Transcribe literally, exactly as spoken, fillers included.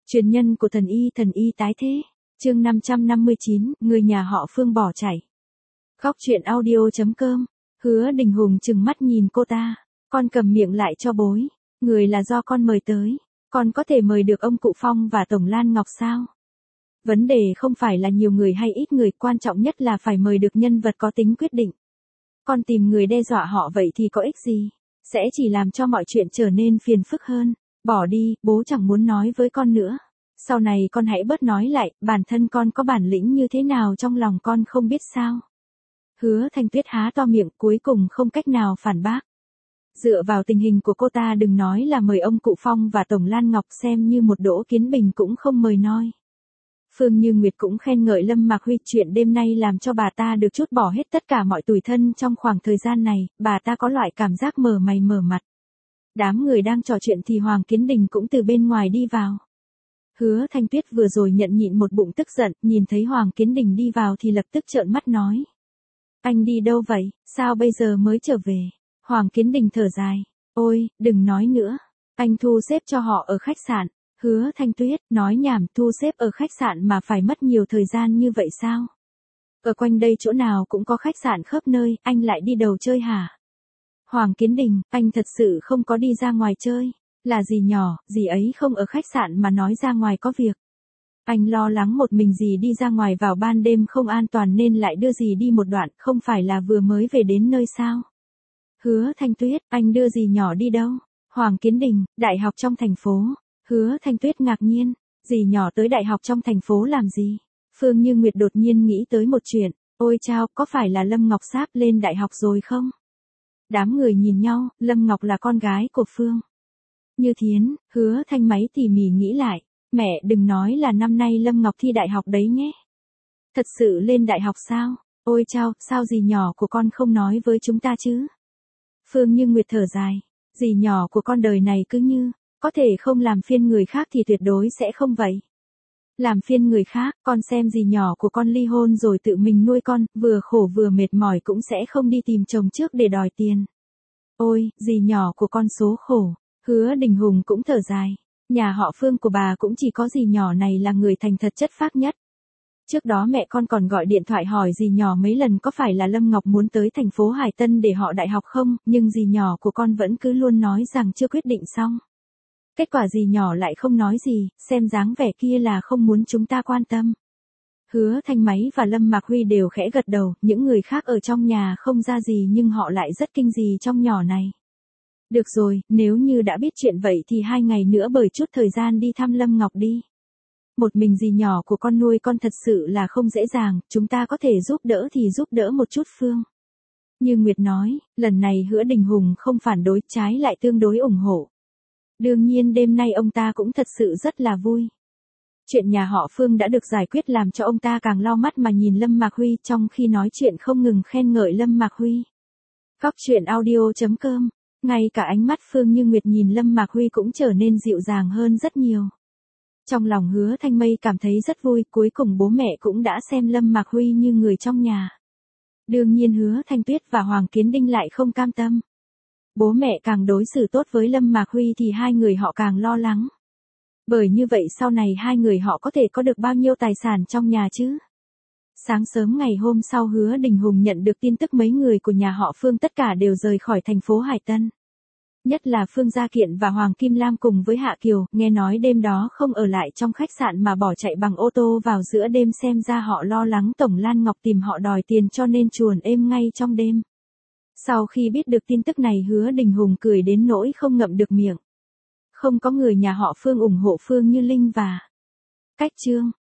Truyền nhân của thần y thần y tái thế. Chương năm trăm năm mươi chín, người nhà họ Phương bỏ chạy. Góc truyện audio chấm com. Hứa Đình Hùng trừng mắt nhìn cô ta. Con cầm miệng lại cho bối. Người là do con mời tới. Con có thể mời được ông Cụ Phong và Tổng Lan Ngọc sao? Vấn đề không phải là nhiều người hay ít người, quan trọng nhất là phải mời được nhân vật có tính quyết định. Con tìm người đe dọa họ vậy thì có ích gì? Sẽ chỉ làm cho mọi chuyện trở nên phiền phức hơn. Bỏ đi, bố chẳng muốn nói với con nữa. Sau này con hãy bớt nói lại, bản thân con có bản lĩnh như thế nào trong lòng con không biết sao. Hứa Thanh Tuyết há to miệng, cuối cùng không cách nào phản bác. Dựa vào tình hình của cô ta, đừng nói là mời ông Cụ Phong và Tổng Lan Ngọc, xem như một Đỗ Kiến Bình cũng không mời noi. Phương Như Nguyệt cũng khen ngợi Lâm Mạc Huy, chuyện đêm nay làm cho bà ta được trút bỏ hết tất cả mọi tủi thân trong khoảng thời gian này, bà ta có loại cảm giác mở mày mở mặt. Đám người đang trò chuyện thì Hoàng Kiến Đình cũng từ bên ngoài đi vào. Hứa Thanh Tuyết vừa rồi nhận nhịn một bụng tức giận, nhìn thấy Hoàng Kiến Đình đi vào thì lập tức trợn mắt nói. Anh đi đâu vậy, sao bây giờ mới trở về? Hoàng Kiến Đình thở dài. Ôi, đừng nói nữa. Anh thu xếp cho họ ở khách sạn. Hứa Thanh Tuyết, nói nhảm, thu xếp ở khách sạn mà phải mất nhiều thời gian như vậy sao? Ở quanh đây chỗ nào cũng có khách sạn khắp nơi, anh lại đi đầu chơi hả? Hoàng Kiến Đình, anh thật sự không có đi ra ngoài chơi. Là dì nhỏ, dì ấy không ở khách sạn mà nói ra ngoài có việc. Anh lo lắng một mình dì đi ra ngoài vào ban đêm không an toàn nên lại đưa dì đi một đoạn, không phải là vừa mới về đến nơi sao? Hứa Thanh Tuyết, anh đưa dì nhỏ đi đâu? Hoàng Kiến Đình, đại học trong thành phố. Hứa Thanh Tuyết ngạc nhiên, dì nhỏ tới đại học trong thành phố làm gì? Phương Như Nguyệt đột nhiên nghĩ tới một chuyện, ôi chao, có phải là Lâm Ngọc sắp lên đại học rồi không? Đám người nhìn nhau, Lâm Ngọc là con gái của Phương Như Thiến. Hứa Thanh máy tỉ mỉ nghĩ lại, mẹ đừng nói là năm nay Lâm Ngọc thi đại học đấy nhé. Thật sự lên đại học sao? Ôi chao, sao dì nhỏ của con không nói với chúng ta chứ? Phương Như Nguyệt thở dài, dì nhỏ của con đời này cứ như, có thể không làm phiền người khác thì tuyệt đối sẽ không vậy. Làm phiền người khác, con xem dì nhỏ của con ly hôn rồi tự mình nuôi con, vừa khổ vừa mệt mỏi cũng sẽ không đi tìm chồng trước để đòi tiền. Ôi, dì nhỏ của con số khổ. Hứa Đình Hùng cũng thở dài, nhà họ Phương của bà cũng chỉ có dì nhỏ này là người thành thật chất phác nhất. Trước đó mẹ con còn gọi điện thoại hỏi dì nhỏ mấy lần có phải là Lâm Ngọc muốn tới thành phố Hải Tân để họ đại học không, nhưng dì nhỏ của con vẫn cứ luôn nói rằng chưa quyết định xong. Kết quả dì nhỏ lại không nói gì, xem dáng vẻ kia là không muốn chúng ta quan tâm. Hứa Thanh Máy và Lâm Mạc Huy đều khẽ gật đầu, những người khác ở trong nhà không ra gì nhưng họ lại rất kinh dì trong nhỏ này. Được rồi, nếu như đã biết chuyện vậy thì hai ngày nữa bởi chút thời gian đi thăm Lâm Ngọc đi. Một mình dì nhỏ của con nuôi con thật sự là không dễ dàng, chúng ta có thể giúp đỡ thì giúp đỡ một chút. Phương Như Nguyệt nói, lần này Hứa Đình Hùng không phản đối, trái lại tương đối ủng hộ. Đương nhiên đêm nay ông ta cũng thật sự rất là vui. Chuyện nhà họ Phương đã được giải quyết làm cho ông ta càng lau mắt mà nhìn Lâm Mạc Huy, trong khi nói chuyện không ngừng khen ngợi Lâm Mạc Huy. Góc truyện audio chấm com. Ngay cả ánh mắt Phương Như Nguyệt nhìn Lâm Mạc Huy cũng trở nên dịu dàng hơn rất nhiều. Trong lòng Hứa Thanh Mây cảm thấy rất vui, cuối cùng bố mẹ cũng đã xem Lâm Mạc Huy như người trong nhà. Đương nhiên Hứa Thanh Tuyết và Hoàng Kiến Đinh lại không cam tâm. Bố mẹ càng đối xử tốt với Lâm Mạc Huy thì hai người họ càng lo lắng. Bởi như vậy sau này hai người họ có thể có được bao nhiêu tài sản trong nhà chứ? Sáng sớm ngày hôm sau Hứa Đình Hùng nhận được tin tức mấy người của nhà họ Phương tất cả đều rời khỏi thành phố Hải Tân. Nhất là Phương Gia Kiện và Hoàng Kim Lam cùng với Hạ Kiều, nghe nói đêm đó không ở lại trong khách sạn mà bỏ chạy bằng ô tô vào giữa đêm, xem ra họ lo lắng Tổng Lan Ngọc tìm họ đòi tiền cho nên chuồn êm ngay trong đêm. Sau khi biết được tin tức này Hứa Đình Hùng cười đến nỗi không ngậm được miệng. Không có người nhà họ Phương ủng hộ Phương Như Linh và Cách Trương.